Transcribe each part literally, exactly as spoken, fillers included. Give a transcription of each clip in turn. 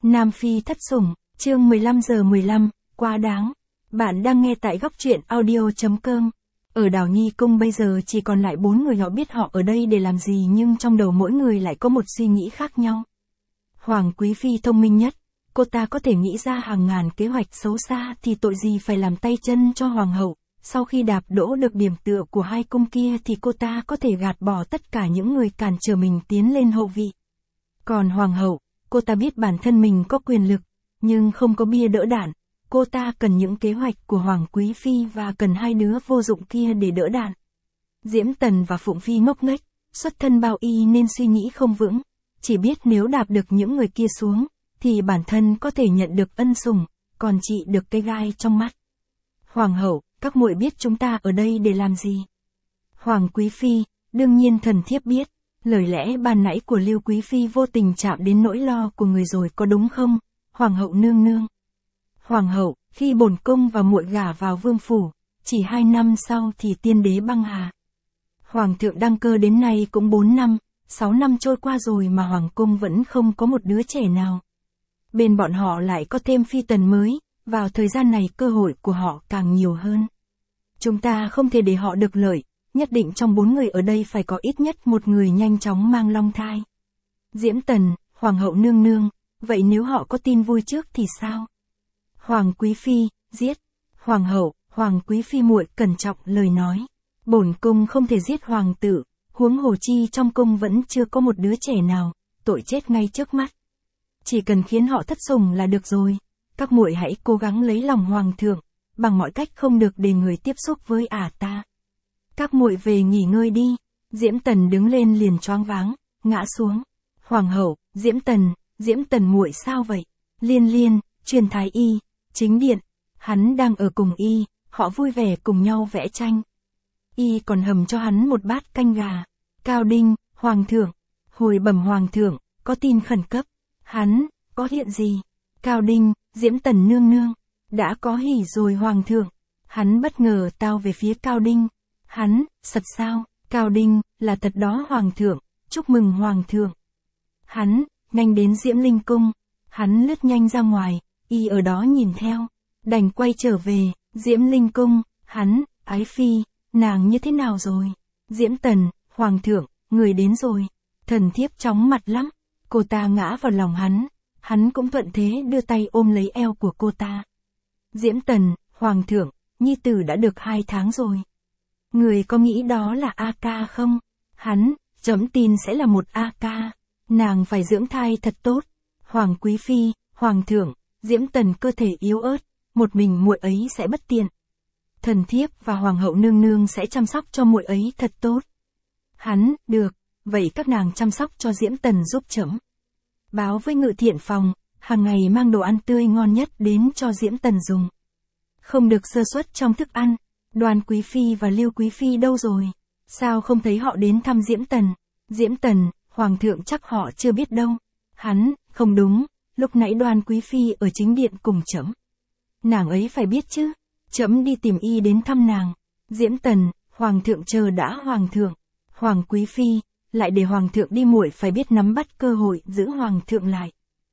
Nam Phi thất sủng, chương mười lăm giờ mười lăm, quá đáng. Bạn đang nghe tại góc truyện audio.com. Ở đảo Nhi Cung bây giờ chỉ còn lại bốn người, họ biết họ ở đây để làm gì nhưng trong đầu mỗi người lại có một suy nghĩ khác nhau. Hoàng Quý Phi thông minh nhất, cô ta có thể nghĩ ra hàng ngàn kế hoạch xấu xa thì tội gì phải làm tay chân cho Hoàng hậu. Sau khi đạp đỗ được điểm tựa của hai cung kia thì cô ta có thể gạt bỏ tất cả những người cản trở mình tiến lên hậu vị. Còn Hoàng hậu, cô ta biết bản thân mình có quyền lực, nhưng không có bia đỡ đạn. Cô ta cần những kế hoạch của Hoàng Quý Phi và cần hai đứa vô dụng kia để đỡ đạn. Diễm Tần và Phụng Phi ngốc nghếch, xuất thân bao y nên suy nghĩ không vững, chỉ biết nếu đạp được những người kia xuống, thì bản thân có thể nhận được ân sủng, còn chị được cái gai trong mắt. Hoàng hậu, các muội biết chúng ta ở đây để làm gì? Hoàng Quý Phi, đương nhiên thần thiếp biết, lời lẽ ban nãy của Lưu Quý Phi vô tình chạm đến nỗi lo của người rồi có đúng không, Hoàng hậu nương nương? Hoàng hậu, khi bổn cung và muội gả vào vương phủ, chỉ hai năm sau thì tiên đế băng hà. Hoàng thượng đăng cơ đến nay cũng bốn năm, sáu năm trôi qua rồi mà hoàng cung vẫn không có một đứa trẻ nào. Bên bọn họ lại có thêm phi tần mới, vào thời gian này cơ hội của họ càng nhiều hơn. Chúng ta không thể để họ được lợi, nhất định trong bốn người ở đây phải có ít nhất một người nhanh chóng mang long thai. Diễm Tần, Hoàng hậu nương nương, vậy nếu họ có tin vui trước thì sao? Hoàng Quý Phi, giết. Hoàng hậu, Hoàng Quý Phi muội cẩn trọng lời nói. Bổn cung không thể giết hoàng tử, huống hồ chi trong cung vẫn chưa có một đứa trẻ nào, tội chết ngay trước mắt. Chỉ cần khiến họ thất sủng là được rồi. Các muội hãy cố gắng lấy lòng hoàng thượng, bằng mọi cách không được để người tiếp xúc với ả ta. Các muội về nghỉ ngơi đi. Diễm Tần đứng lên liền choáng váng, ngã xuống. Hoàng hậu, Diễm Tần, Diễm Tần muội sao vậy? Liên Liên, truyền thái y, chính điện, hắn đang ở cùng y, họ vui vẻ cùng nhau vẽ tranh. Y còn hầm cho hắn một bát canh gà. Cao Đinh, hoàng thượng, hồi bẩm hoàng thượng, có tin khẩn cấp. Hắn, có hiện gì? Cao Đinh, Diễm Tần nương nương, đã có hỉ rồi hoàng thượng. Hắn bất ngờ tao về phía Cao Đinh. Hắn, thật sao? Cao Đinh, là thật đó hoàng thượng, chúc mừng hoàng thượng. Hắn, nhanh đến Diễm Linh cung. Hắn lướt nhanh ra ngoài, y ở đó nhìn theo, đành quay trở về, Diễm Linh cung. Hắn, Ái Phi, nàng như thế nào rồi? Diễm Tần, hoàng thượng, người đến rồi. Thần thiếp chóng mặt lắm. Cô ta ngã vào lòng hắn, hắn cũng thuận thế đưa tay ôm lấy eo của cô ta. Diễm Tần, hoàng thượng, nhi tử đã được hai tháng rồi. Người có nghĩ đó là a ca không? Hắn, chấm tin sẽ là một a ca. Nàng phải dưỡng thai thật tốt. Hoàng Quý Phi, hoàng thượng, Diễm Tần cơ thể yếu ớt, một mình muội ấy sẽ bất tiện. Thần thiếp và hoàng hậu nương nương sẽ chăm sóc cho muội ấy thật tốt. Hắn, được, vậy các nàng chăm sóc cho Diễm Tần giúp trẫm. Báo với ngự thiện phòng, hàng ngày mang đồ ăn tươi ngon nhất đến cho Diễm Tần dùng. Không được sơ suất trong thức ăn. Đoan Quý Phi và Lưu Quý Phi đâu rồi? Sao không thấy họ đến thăm Diễm Tần? Diễm Tần, hoàng thượng chắc họ chưa biết đâu. Hắn, không đúng, lúc nãy Đoan Quý Phi ở chính điện cùng trẫm. Nàng ấy phải biết chứ, trẫm đi tìm y đến thăm nàng. Diễm Tần, hoàng thượng chờ đã hoàng thượng. Hoàng Quý Phi, lại để hoàng thượng đi, muội phải biết nắm bắt cơ hội giữ hoàng thượng lại.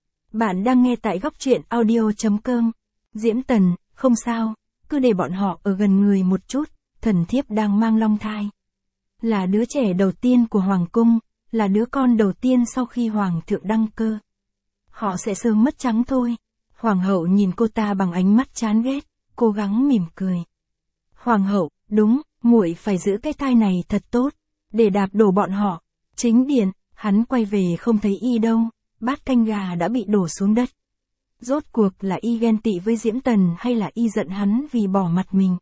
Bạn đang nghe tại góc truyện audio.com. Diễm Tần, không sao, cứ để bọn họ ở gần người một chút, thần thiếp đang mang long thai. Là đứa trẻ đầu tiên của hoàng cung, là đứa con đầu tiên sau khi hoàng thượng đăng cơ. Họ sẽ sớm mất trắng thôi. Hoàng hậu nhìn cô ta bằng ánh mắt chán ghét, cố gắng mỉm cười. Hoàng hậu, đúng, muội phải giữ cái thai này thật tốt, để đạp đổ bọn họ. Chính điện, hắn quay về không thấy y đâu, bát canh gà đã bị đổ xuống đất. Rốt cuộc là y ghen tị với Diễm Tần hay là y giận hắn vì bỏ mặt mình?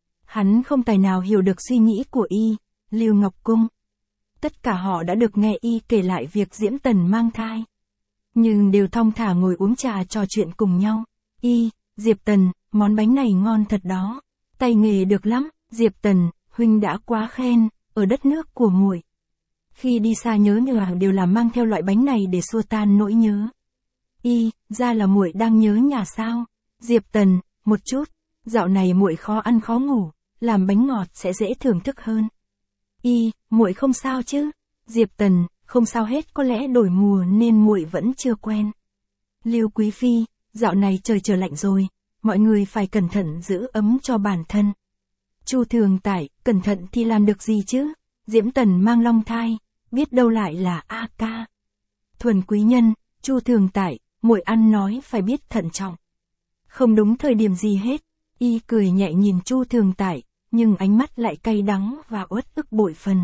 Hắn không tài nào hiểu được suy nghĩ của y. Lưu Ngọc Cung. Tất cả họ đã được nghe y kể lại việc Diễm Tần mang thai. Nhưng đều thong thả ngồi uống trà trò chuyện cùng nhau. Y, Diệp Tần, món bánh này ngon thật đó. Tay nghề được lắm, Diệp Tần, huynh đã quá khen, ở đất nước của muội. Khi đi xa nhớ nhà đều là mang theo loại bánh này để xua tan nỗi nhớ. Y, ra là muội đang nhớ nhà sao? Diệp Tần, một chút, dạo này muội khó ăn khó ngủ, làm bánh ngọt sẽ dễ thưởng thức hơn. Y, muội không sao chứ? Diệp Tần, không sao hết, có lẽ đổi mùa nên muội vẫn chưa quen. Lưu Quý Phi, dạo này trời trở lạnh rồi, mọi người phải cẩn thận giữ ấm cho bản thân. Chu Thường Tại, cẩn thận thì làm được gì chứ? Diễm Tần mang long thai, biết đâu lại là A Ca. Thuần quý nhân, Chu Thường Tại, muội ăn nói phải biết thận trọng. Không đúng thời điểm gì hết. Y cười nhẹ nhìn Chu Thường Tại, nhưng ánh mắt lại cay đắng và uất ức bội phần.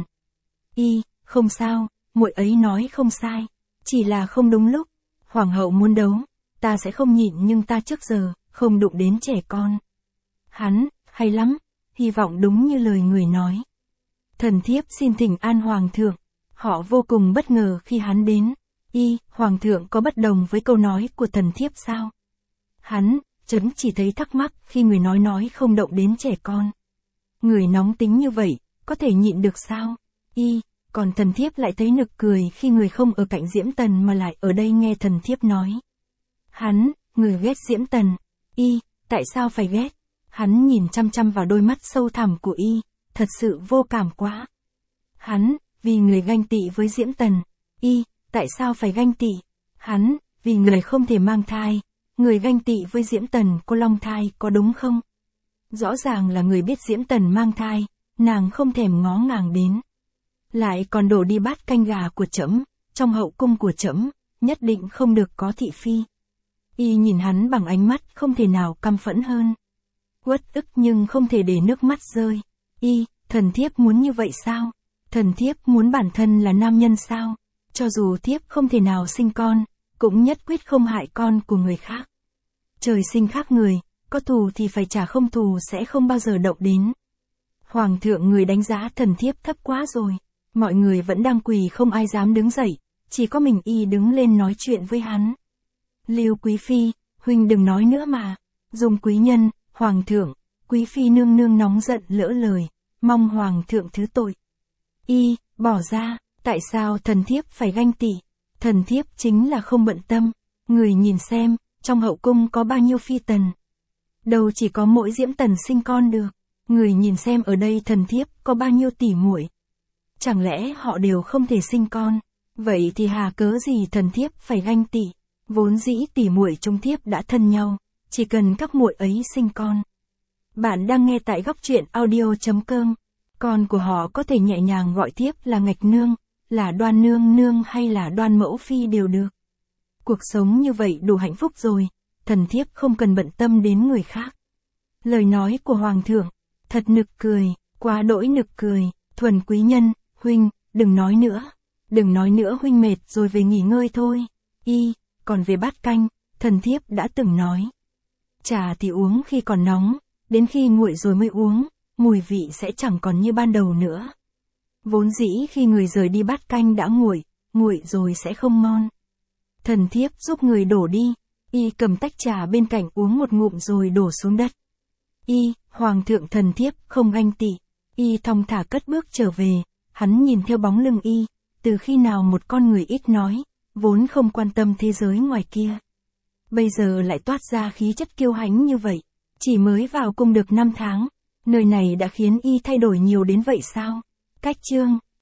Y, không sao, muội ấy nói không sai, chỉ là không đúng lúc. Hoàng hậu muốn đấu, ta sẽ không nhịn nhưng ta trước giờ không đụng đến trẻ con. Hắn, hay lắm, hy vọng đúng như lời người nói. Thần thiếp xin thỉnh an hoàng thượng. Họ vô cùng bất ngờ khi hắn đến. Y, hoàng thượng có bất đồng với câu nói của thần thiếp sao? Hắn, chấm chỉ thấy thắc mắc khi người nói nói không động đến trẻ con. Người nóng tính như vậy, có thể nhịn được sao? Y, còn thần thiếp lại thấy nực cười khi người không ở cạnh Diễm Tần mà lại ở đây nghe thần thiếp nói. Hắn, người ghét Diễm Tần. Y, tại sao phải ghét? Hắn nhìn chăm chăm vào đôi mắt sâu thẳm của Y, thật sự vô cảm quá. Hắn, vì người ganh tị với Diễm Tần. Y, tại sao phải ganh tị? Hắn, vì người không thể mang thai. Người ganh tị với Diễm Tần có long thai có đúng không? Rõ ràng là người biết Diễm Tần mang thai, nàng không thèm ngó ngàng đến. Lại còn đổ đi bát canh gà của trẫm, trong hậu cung của trẫm, nhất định không được có thị phi. Y nhìn hắn bằng ánh mắt không thể nào căm phẫn hơn. Uất ức nhưng không thể để nước mắt rơi. Y, thần thiếp muốn như vậy sao? Thần thiếp muốn bản thân là nam nhân sao? Cho dù thiếp không thể nào sinh con, cũng nhất quyết không hại con của người khác. Trời sinh khác người, có thù thì phải trả, không thù sẽ không bao giờ động đến. Hoàng thượng, người đánh giá thần thiếp thấp quá rồi. Mọi người vẫn đang quỳ không ai dám đứng dậy, chỉ có mình Y đứng lên nói chuyện với hắn. Lưu Quý Phi, huynh đừng nói nữa mà. Dung quý nhân, hoàng thượng, Quý Phi nương nương nóng giận lỡ lời, mong hoàng thượng thứ tội. Y, bỏ ra, tại sao thần thiếp phải ganh tị? Thần thiếp chính là không bận tâm. Người nhìn xem, trong hậu cung có bao nhiêu phi tần. Đâu chỉ có mỗi Diễm Tần sinh con được. Người nhìn xem ở đây thần thiếp có bao nhiêu tỷ muội. Chẳng lẽ họ đều không thể sinh con? Vậy thì hà cớ gì thần thiếp phải ganh tị? Vốn dĩ tỷ muội chúng thiếp đã thân nhau, chỉ cần các muội ấy sinh con. Bạn đang nghe tại góc truyện audio chấm com. Con của họ có thể nhẹ nhàng gọi thiếp là Ngạch Nương, là Đoan Nương Nương hay là Đoan Mẫu Phi đều được. Cuộc sống như vậy đủ hạnh phúc rồi, thần thiếp không cần bận tâm đến người khác. Lời nói của hoàng thượng, thật nực cười, quá đỗi nực cười. Thuần quý nhân, huynh, đừng nói nữa. Đừng nói nữa, huynh mệt rồi về nghỉ ngơi thôi. Y, còn về bát canh, thần thiếp đã từng nói. Trà thì uống khi còn nóng, đến khi nguội rồi mới uống, mùi vị sẽ chẳng còn như ban đầu nữa. Vốn dĩ khi người rời đi bát canh đã nguội, nguội rồi sẽ không ngon. Thần thiếp giúp người đổ đi. Y cầm tách trà bên cạnh uống một ngụm rồi đổ xuống đất. Y, hoàng thượng, thần thiếp không ganh tị. Y thong thả cất bước trở về, hắn nhìn theo bóng lưng Y, từ khi nào một con người ít nói, vốn không quan tâm thế giới ngoài kia. Bây giờ lại toát ra khí chất kiêu hãnh như vậy, chỉ mới vào cung được năm tháng, nơi này đã khiến Y thay đổi nhiều đến vậy sao? Cách chương